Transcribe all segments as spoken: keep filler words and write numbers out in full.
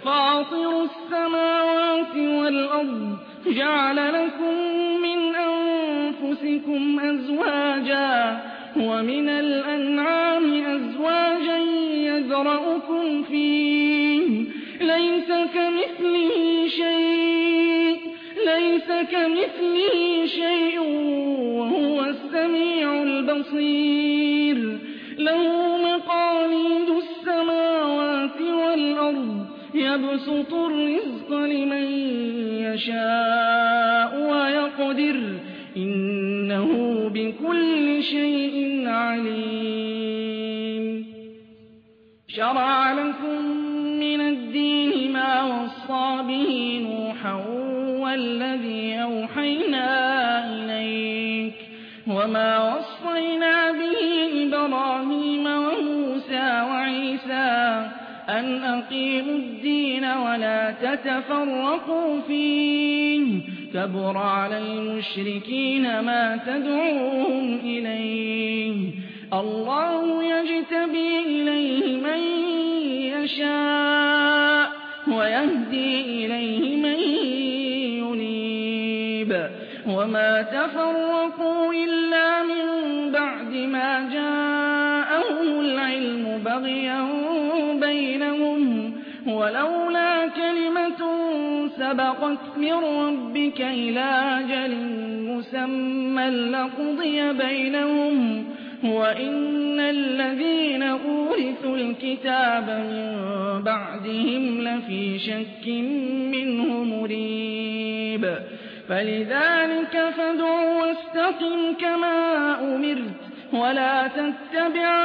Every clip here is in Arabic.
فاطر السماوات والأرض جعل لكم من أنفسكم أزواجا ومن الأنعام أزواجا يذرأكم فيه ليس كمثله شيء ليس كمثله شيء وهو السميع البصير له مقاليد السماوات والأرض يبسط الرزق لمن يشاء ويقدر إنه بكل شيء عليم شرع لكم من الدين ما وصى به نوحا والذي أوحينا إليك وما وصينا به إبراهيم وموسى وعيسى أن أقيموا الدين ولا تتفرقوا فيه كبر على المشركين ما تدعوهم إليه الله يجتبي إليه من يشاء ويهدي إليه من ينيب وما تفرقوا إلا من بعد ما جاءهم العلم بغيا بينهم ولولا كلمة سبقت من ربك إلى أجل مسمى لقضي بينهم وإن الذين أورثوا الكتاب من بعدهم لفي شك منه مريب فلذلك فادع واستقم كما أمرت ولا تتبع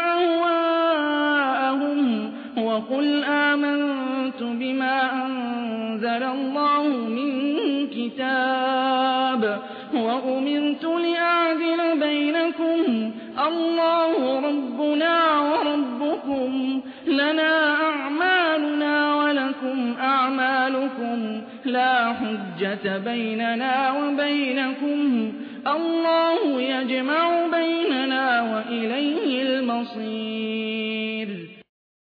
أهواءهم وقل آمنت بما أنزل الله من كتاب وأمرت لأعدل بينكم الله ربنا وربكم لنا أعمالنا ولكم أعمالكم لا حجة بيننا وبينكم الله يجمع بيننا وإليه المصير